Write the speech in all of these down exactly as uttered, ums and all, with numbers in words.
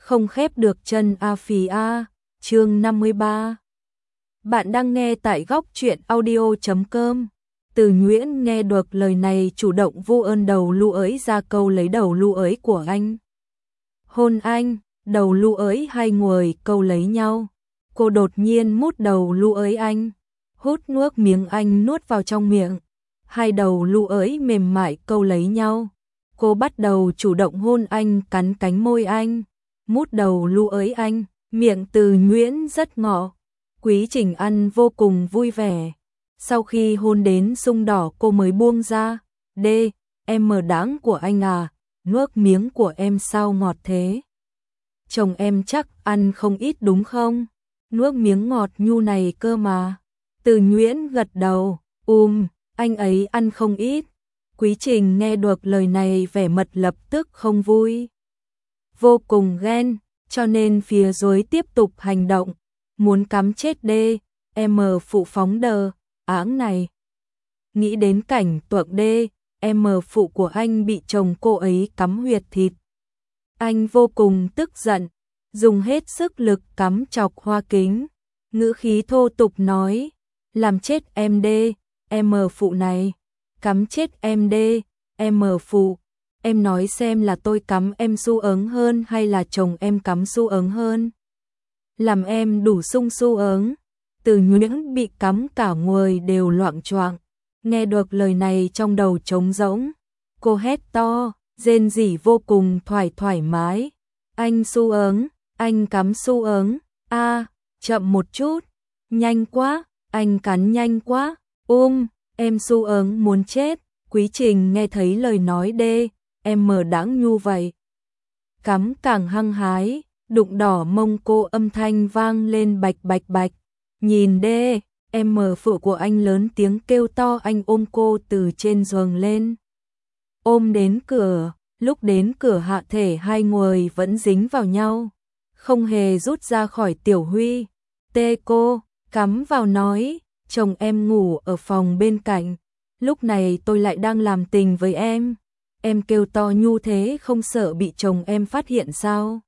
không khép được chân a phì a, chương năm mươi ba. Bạn đang nghe tại góc truyện audio chấm com. Từ Nguyễn nghe được lời này chủ động vu ơn đầu lưu ới ra câu lấy đầu lưu ới của anh. Hôn anh, đầu lưu ới hai người câu lấy nhau. Cô đột nhiên mút đầu lưu ới anh, hút nuốt miếng anh nuốt vào trong miệng. Hai đầu lưu ới mềm mại câu lấy nhau. Cô bắt đầu chủ động hôn anh, cắn cánh môi anh, mút đầu lưu ới anh, miệng Từ Nguyễn rất ngọt. Quý Trình ăn vô cùng vui vẻ. Sau khi hôn đến sung đỏ cô mới buông ra. Đê, em mờ đáng của anh à, nuốt miếng của em sao ngọt thế? Chồng em chắc ăn không ít đúng không? Nuốt miếng ngọt nhu này cơ mà. Từ Nguyễn gật đầu, ùm, anh ấy ăn không ít. Quý Trình nghe được lời này vẻ mặt lập tức không vui. Vô cùng ghen, cho nên phía dưới tiếp tục hành động. Muốn cắm chết đê, em phụ phóng đờ, áng này. Nghĩ đến cảnh tuộng đê, em phụ của anh bị chồng cô ấy cắm huyệt thịt. Anh vô cùng tức giận, dùng hết sức lực cắm chọc hoa kính. Ngữ khí thô tục nói, làm chết em đê, em phụ này. Cắm chết em đê, em phụ. Em nói xem là tôi cắm em su ớn hơn hay là chồng em cắm su ớn hơn? Làm em đủ sung su ớn. Từ Nguyễn bị cắm cả người đều loạng choạng. Nghe được lời này trong đầu trống rỗng. Cô hét to, rên rỉ vô cùng thoải thoải mái. Anh su ớn, anh cắm su ớn. A, chậm một chút. Nhanh quá, anh cắn nhanh quá. Um, em su ớn muốn chết. Quý Trình nghe thấy lời nói đê, em mờ đáng nhu vậy. Cắm càng hăng hái, đụng đỏ mông cô, âm thanh vang lên bạch bạch bạch. Nhìn đê, em mờ phụ của anh lớn tiếng kêu to, anh ôm cô từ trên giường lên. Ôm đến cửa, lúc đến cửa hạ thể hai người vẫn dính vào nhau. Không hề rút ra khỏi Tiểu Huy. Tê cô, cắm vào nói, chồng em ngủ ở phòng bên cạnh. Lúc này tôi lại đang làm tình với em. Em kêu to nhu thế không sợ bị chồng em phát hiện sao?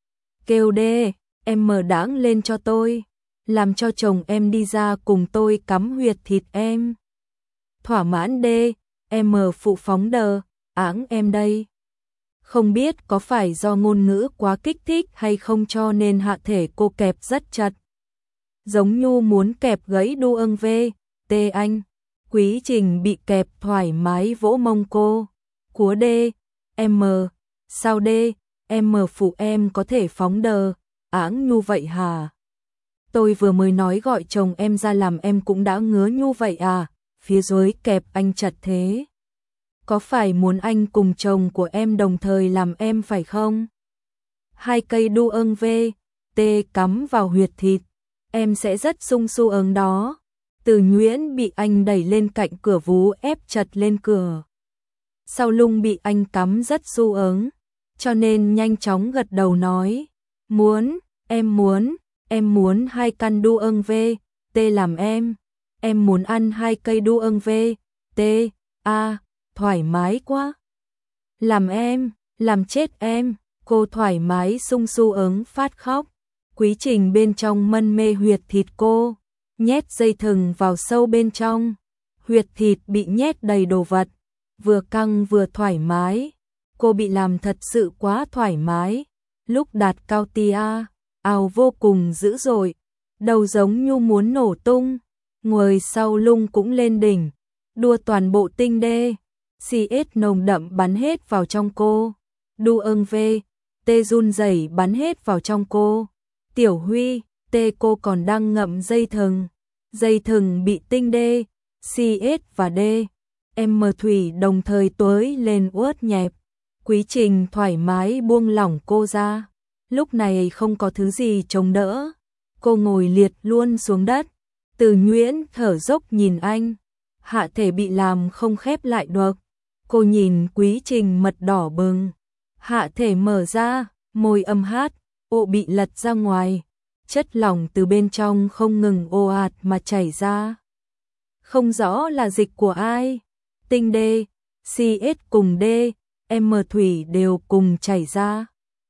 Kêu đê, em mở đáng lên cho tôi. Làm cho chồng em đi ra cùng tôi cắm huyệt thịt em. Thỏa mãn đê, em mở phụ phóng đờ, áng em đây. Không biết có phải do ngôn ngữ quá kích thích hay không cho nên hạ thể cô kẹp rất chặt. Giống như muốn kẹp gãy đu ưng vê, tê anh. Quý Trình bị kẹp thoải mái vỗ mông cô. Của đê, em, sao đê, em phụ em có thể phóng đờ, áng nhu vậy hả? Tôi vừa mới nói gọi chồng em ra làm em cũng đã ngứa nhu vậy à? Phía dưới kẹp anh chặt thế. Có phải muốn anh cùng chồng của em đồng thời làm em phải không? Hai cây đu ưng vê, tê cắm vào huyệt thịt, em sẽ rất sung su ớn đó. Từ Nguyễn bị anh đẩy lên cạnh cửa vú ép chặt lên cửa. Sau lưng bị anh cắm rất su ớn, cho nên nhanh chóng gật đầu nói, muốn, em muốn, em muốn hai căn đu ưng vê, tê làm em, em muốn ăn hai cây đu ưng vê, tê, a, thoải mái quá. Làm em, làm chết em, cô thoải mái sung su ớn phát khóc. Quý Trình bên trong mân mê huyệt thịt cô, nhét dây thừng vào sâu bên trong, huyệt thịt bị nhét đầy đồ vật, vừa căng vừa thoải mái. Cô bị làm thật sự quá thoải mái. Lúc đạt cao tia, ào vô cùng dữ dội, đầu giống như muốn nổ tung, người sau lưng cũng lên đỉnh, đua toàn bộ tinh đê, xê ét nồng đậm bắn hết vào trong cô, đu ưng vê, tê run rẩy bắn hết vào trong cô. Tiểu Huy, tê cô còn đang ngậm dây thừng, dây thừng bị tinh đê, xê ét và đê, em thủy đồng thời tối lên uất nhẹp. Quý Trình thoải mái buông lỏng cô ra. Lúc này không có thứ gì chống đỡ. Cô ngồi liệt luôn xuống đất. Từ Nguyễn thở dốc nhìn anh. Hạ thể bị làm không khép lại được. Cô nhìn Quý Trình mật đỏ bừng. Hạ thể mở ra, môi âm hát, ộ bị lật ra ngoài. Chất lỏng từ bên trong không ngừng ồ ạt mà chảy ra. Không rõ là dịch của ai. Tinh đê, xê ét cùng đê, em thủy đều cùng chảy ra.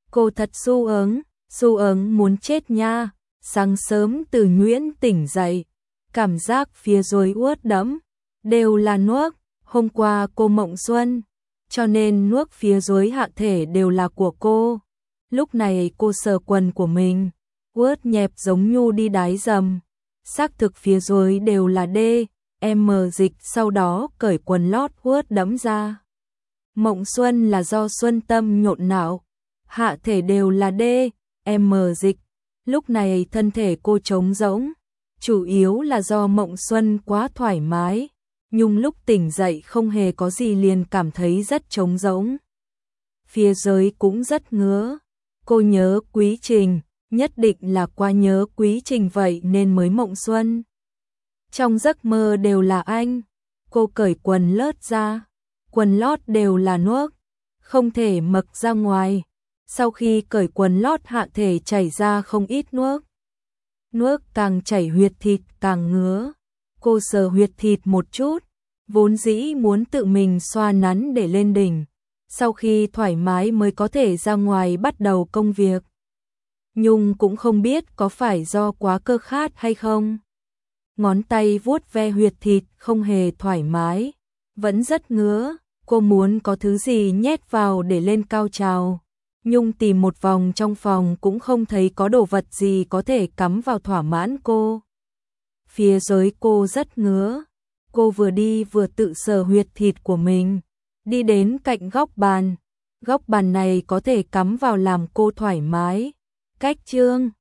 Cô thật xu ứng, xu ứng muốn chết nha. Sáng sớm Từ Nhuyễn tỉnh dậy, cảm giác phía dưới ướt đẫm, đều là nước. Hôm qua cô mộng xuân, cho nên nước phía dưới hạ thể đều là của cô. Lúc này cô sờ quần của mình, ướt nhẹp giống nhu đi đái dầm. Xác thực phía dưới đều là D, M dịch, sau đó cởi quần lót ướt đẫm ra. Mộng xuân là do xuân tâm nhộn não, hạ thể đều là D, M dịch. Lúc này thân thể cô trống rỗng, chủ yếu là do mộng xuân quá thoải mái. Nhưng lúc tỉnh dậy không hề có gì liền cảm thấy rất trống rỗng. Phía dưới cũng rất ngứa. Cô nhớ Quý Trình, nhất định là qua nhớ Quý Trình vậy nên mới mộng xuân. Trong giấc mơ đều là anh. Cô cởi quần lót ra, quần lót đều là nước, không thể mặc ra ngoài. Sau khi cởi quần lót hạ thể chảy ra không ít nước. Nước càng chảy huyệt thịt càng ngứa. Cô sờ huyệt thịt một chút, vốn dĩ muốn tự mình xoa nắn để lên đỉnh. Sau khi thoải mái mới có thể ra ngoài bắt đầu công việc. Nhung cũng không biết có phải do quá cơ khát hay không. Ngón tay vuốt ve huyệt thịt không hề thoải mái, vẫn rất ngứa. Cô muốn có thứ gì nhét vào để lên cao trào. Nhung tìm một vòng trong phòng cũng không thấy có đồ vật gì có thể cắm vào thỏa mãn cô. Phía dưới cô rất ngứa. Cô vừa đi vừa tự sờ huyệt thịt của mình. Đi đến cạnh góc bàn. Góc bàn này có thể cắm vào làm cô thoải mái. Cách chương